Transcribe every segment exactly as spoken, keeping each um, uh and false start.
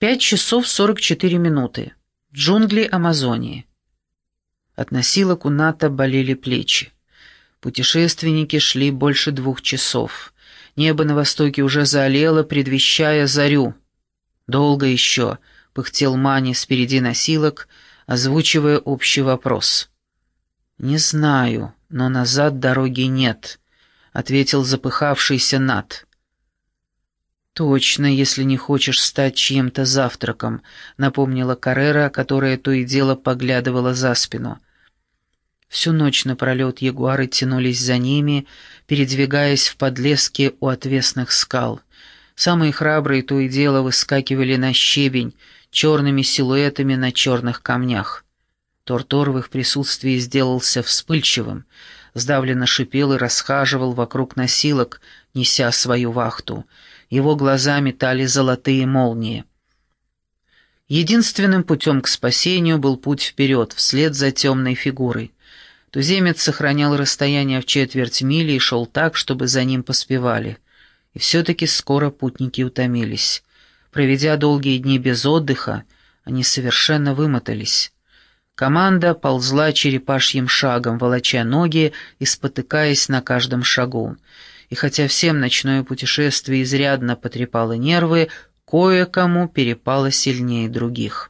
Пять часов сорок четыре минуты. Джунгли Амазонии. От носилок у Ната болели плечи. Путешественники шли больше двух часов. Небо на востоке уже заолело, предвещая зарю. «Долго еще», — пыхтел Мани спереди носилок, озвучивая общий вопрос. «Не знаю, но назад дороги нет», — ответил запыхавшийся Нат. «Точно, если не хочешь стать чьим-то завтраком», — напомнила Каррера, которая то и дело поглядывала за спину. Всю ночь напролет ягуары тянулись за ними, передвигаясь в подлеске у отвесных скал. Самые храбрые то и дело выскакивали на щебень, черными силуэтами на черных камнях. Тортор в их присутствии сделался вспыльчивым, сдавленно шипел и расхаживал вокруг носилок, неся свою вахту. Его глаза метали золотые молнии. Единственным путем к спасению был путь вперед, вслед за темной фигурой. Туземец сохранял расстояние в четверть мили и шел так, чтобы за ним поспевали. И все-таки скоро путники утомились. Проведя долгие дни без отдыха, они совершенно вымотались. Команда ползла черепашьим шагом, волоча ноги и спотыкаясь на каждом шагу. И хотя всем ночное путешествие изрядно потрепало нервы, кое-кому перепало сильнее других.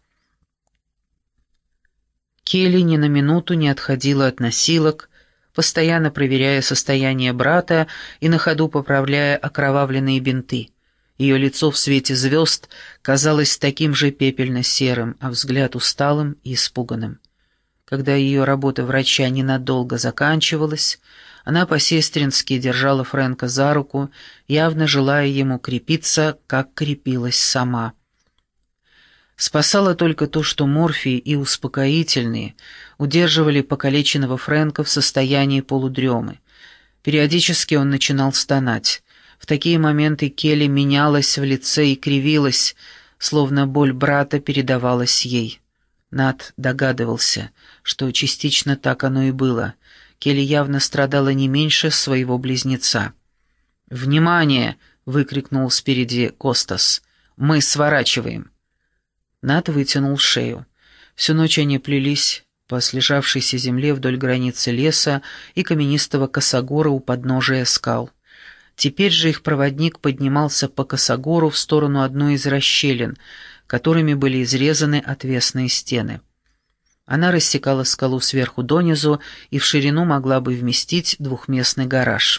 Келли ни на минуту не отходила от носилок, постоянно проверяя состояние брата и на ходу поправляя окровавленные бинты. Ее лицо в свете звезд казалось таким же пепельно-серым, а взгляд усталым и испуганным. Когда ее работа врача ненадолго заканчивалась, она по-сестрински держала Фрэнка за руку, явно желая ему крепиться, как крепилась сама. Спасало только то, что морфий и успокоительные удерживали покалеченного Фрэнка в состоянии полудремы. Периодически он начинал стонать. В такие моменты Келли менялась в лице и кривилась, словно боль брата передавалась ей. Нат догадывался, что частично так оно и было. Келли явно страдала не меньше своего близнеца. «Внимание!» — выкрикнул спереди Костас. «Мы сворачиваем!» Нат вытянул шею. Всю ночь они плелись по слежавшейся земле вдоль границы леса и каменистого косогора у подножия скал. Теперь же их проводник поднимался по косогору в сторону одной из расщелин, которыми были изрезаны отвесные стены. Она рассекала скалу сверху донизу и в ширину могла бы вместить двухместный гараж.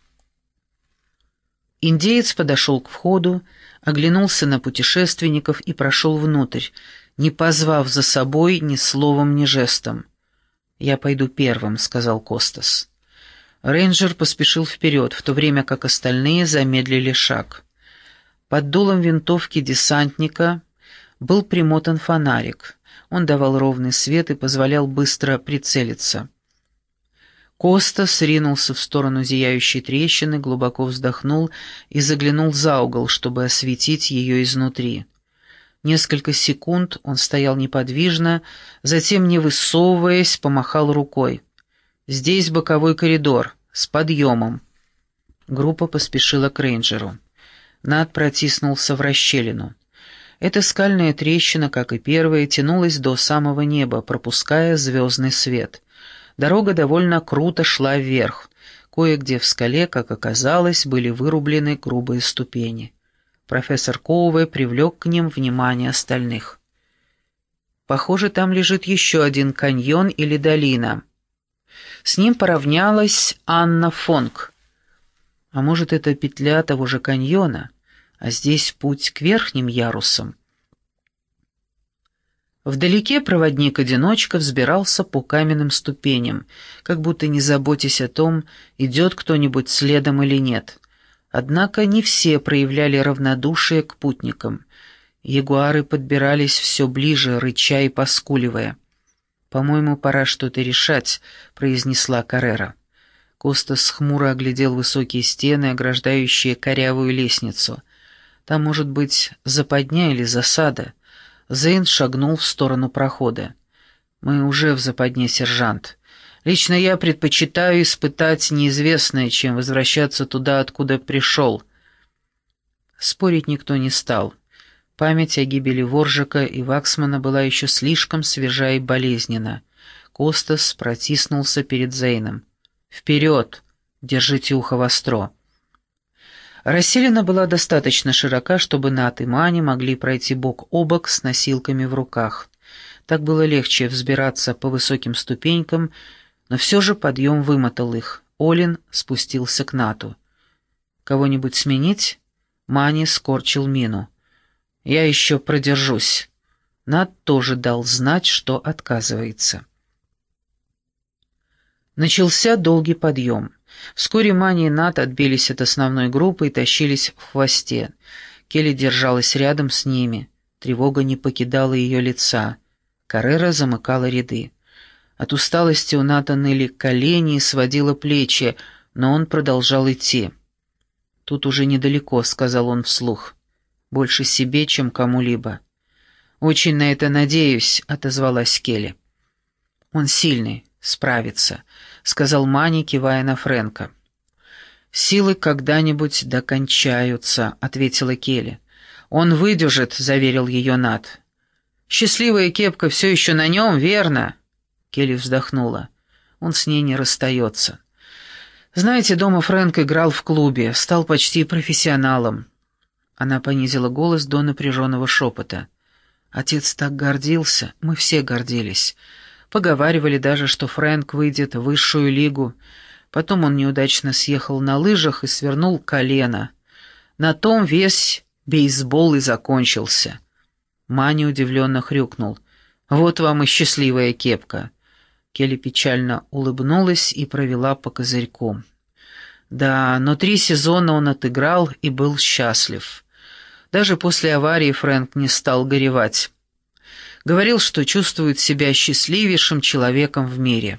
Индеец подошел к входу, оглянулся на путешественников и прошел внутрь, не позвав за собой ни словом, ни жестом. «Я пойду первым», — сказал Костас. Рейнджер поспешил вперед, в то время как остальные замедлили шаг. Под дулом винтовки десантника был примотан фонарик. Он давал ровный свет и позволял быстро прицелиться. Костас ринулся в сторону зияющей трещины, глубоко вздохнул и заглянул за угол, чтобы осветить ее изнутри. Несколько секунд он стоял неподвижно, затем, не высовываясь, помахал рукой. «Здесь боковой коридор, с подъемом». Группа поспешила к рейнджеру. Нат протиснулся в расщелину. Эта скальная трещина, как и первая, тянулась до самого неба, пропуская звездный свет. Дорога довольно круто шла вверх. Кое-где в скале, как оказалось, были вырублены грубые ступени. Профессор Коуве привлек к ним внимание остальных. «Похоже, там лежит еще один каньон или долина». С ним поравнялась Анна Фонк. А может, это петля того же каньона, а здесь путь к верхним ярусам? Вдалеке проводник-одиночка взбирался по каменным ступеням, как будто не заботясь о том, идет кто-нибудь следом или нет. Однако не все проявляли равнодушие к путникам. Ягуары подбирались все ближе, рыча и поскуливая. «По-моему, пора что-то решать», — произнесла Каррера. Костас хмуро оглядел высокие стены, ограждающие корявую лестницу. «Там может быть западня или засада». Зейн шагнул в сторону прохода. «Мы уже в западне, сержант. Лично я предпочитаю испытать неизвестное, чем возвращаться туда, откуда пришел». Спорить никто не стал. Память о гибели Воржика и Ваксмана была еще слишком свежа и болезненна. Костас протиснулся перед Зейном. «Вперед! Держите ухо востро!» Расселена была достаточно широка, чтобы Нат и Мани могли пройти бок о бок с носилками в руках. Так было легче взбираться по высоким ступенькам, но все же подъем вымотал их. Олин спустился к Нату. «Кого-нибудь сменить?» Мани скорчил мину. «Я еще продержусь». Нат тоже дал знать, что отказывается. Начался долгий подъем. Вскоре Мани и Нат отбились от основной группы и тащились в хвосте. Келли держалась рядом с ними. Тревога не покидала ее лица. Каррера замыкала ряды. От усталости у Ната ныли колени и сводило плечи, но он продолжал идти. «Тут уже недалеко», — сказал он вслух. «Больше себе, чем кому-либо». «Очень на это надеюсь», — отозвалась Келли. «Он сильный, справится», — сказал Мани, кивая на Фрэнка. «Силы когда-нибудь докончаются», — ответила Келли. «Он выдержит», — заверил ее Нат. «Счастливая кепка все еще на нем, верно?» Келли вздохнула. «Он с ней не расстается. Знаете, дома Фрэнк играл в клубе, стал почти профессионалом». Она понизила голос до напряженного шепота. «Отец так гордился, мы все гордились. Поговаривали даже, что Фрэнк выйдет в высшую лигу. Потом он неудачно съехал на лыжах и свернул колено. На том весь бейсбол и закончился». Мани удивленно хрюкнул. «Вот вам и счастливая кепка». Келли печально улыбнулась и провела по козырьку. Да, но три сезона он отыграл и был счастлив. Даже после аварии Фрэнк не стал горевать. Говорил, что чувствует себя счастливейшим человеком в мире.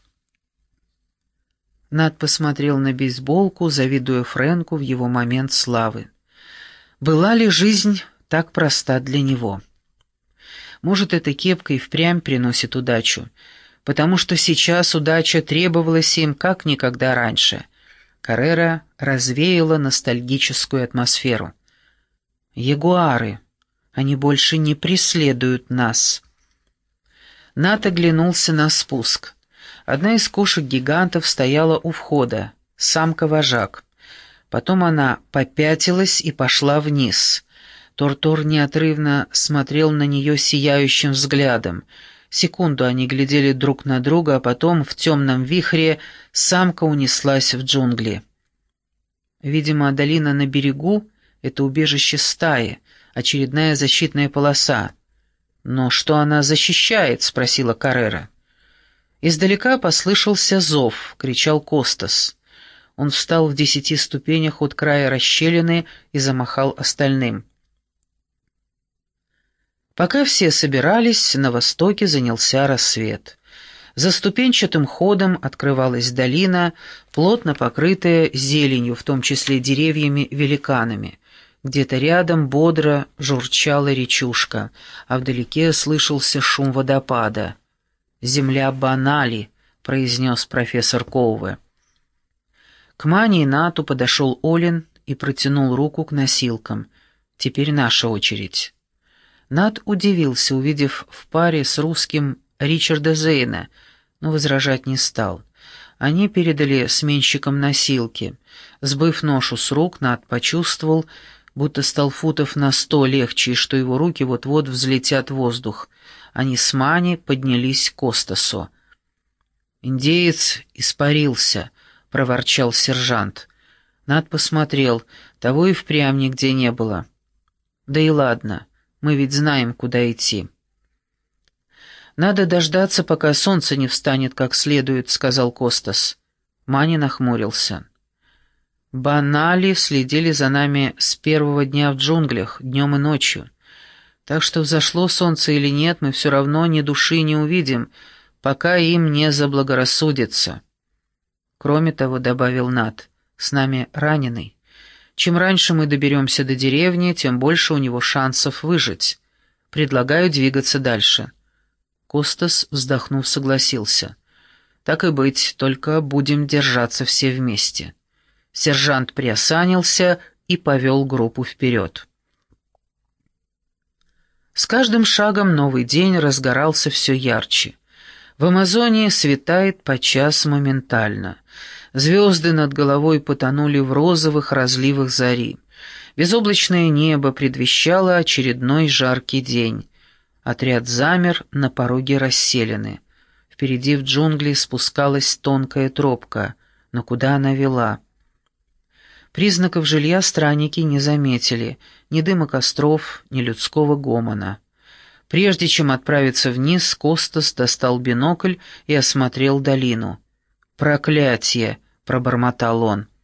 Нат посмотрел на бейсболку, завидуя Фрэнку в его момент славы. Была ли жизнь так проста для него? Может, эта кепка и впрямь приносит удачу, потому что сейчас удача требовалась им как никогда раньше. Каррера развеяла ностальгическую атмосферу. «Ягуары, они больше не преследуют нас». Нат оглянулся на спуск. Одна из кошек-гигантов стояла у входа, самка-вожак. Потом она попятилась и пошла вниз. Тор-Тор неотрывно смотрел на нее сияющим взглядом. Секунду они глядели друг на друга, а потом в темном вихре самка унеслась в джунгли. Видимо, долина на берегу — это убежище стаи, очередная защитная полоса. «Но что она защищает?» — спросила Каррера. Издалека послышался зов, кричал Костас. Он встал в десяти ступенях от края расщелины и замахал остальным. Пока все собирались, на востоке занялся рассвет. За ступенчатым ходом открывалась долина, плотно покрытая зеленью, в том числе деревьями-великанами. Где-то рядом бодро журчала речушка, а вдалеке слышался шум водопада. «Земля Банали», — произнес профессор Коуве. К Мане и Нату подошел Олин и протянул руку к носилкам. «Теперь наша очередь». Нат удивился, увидев в паре с русским Ричарда Зейна, но возражать не стал. Они передали сменщикам носилки. Сбыв ношу с рук, Нат почувствовал, будто стал футов на сто легче, и что его руки вот-вот взлетят в воздух. Они с Мани поднялись к Костасу. «Индеец испарился», — проворчал сержант. Нат посмотрел, того и впрямь нигде не было. «Да и ладно, мы ведь знаем, куда идти». «Надо дождаться, пока солнце не встанет как следует», — сказал Костас. Мани нахмурился. «Банали следили за нами с первого дня в джунглях, днем и ночью. Так что взошло солнце или нет, мы все равно ни души не увидим, пока им не заблагорассудится». «Кроме того», — добавил Нат, — «с нами раненый. Чем раньше мы доберемся до деревни, тем больше у него шансов выжить. Предлагаю двигаться дальше». Костас, вздохнув, согласился. «Так и быть, только будем держаться все вместе». Сержант приосанился и повел группу вперед. С каждым шагом новый день разгорался все ярче. В Амазонии светает подчас моментально. Звезды над головой потонули в розовых разливах зари. Безоблачное небо предвещало очередной жаркий день. Отряд замер на пороге расселены. Впереди в джунгли спускалась тонкая тропка, но куда она вела? Признаков жилья странники не заметили, ни дыма костров, ни людского гомона. Прежде чем отправиться вниз, Костас достал бинокль и осмотрел долину. «Проклятие!» — пробормотал он.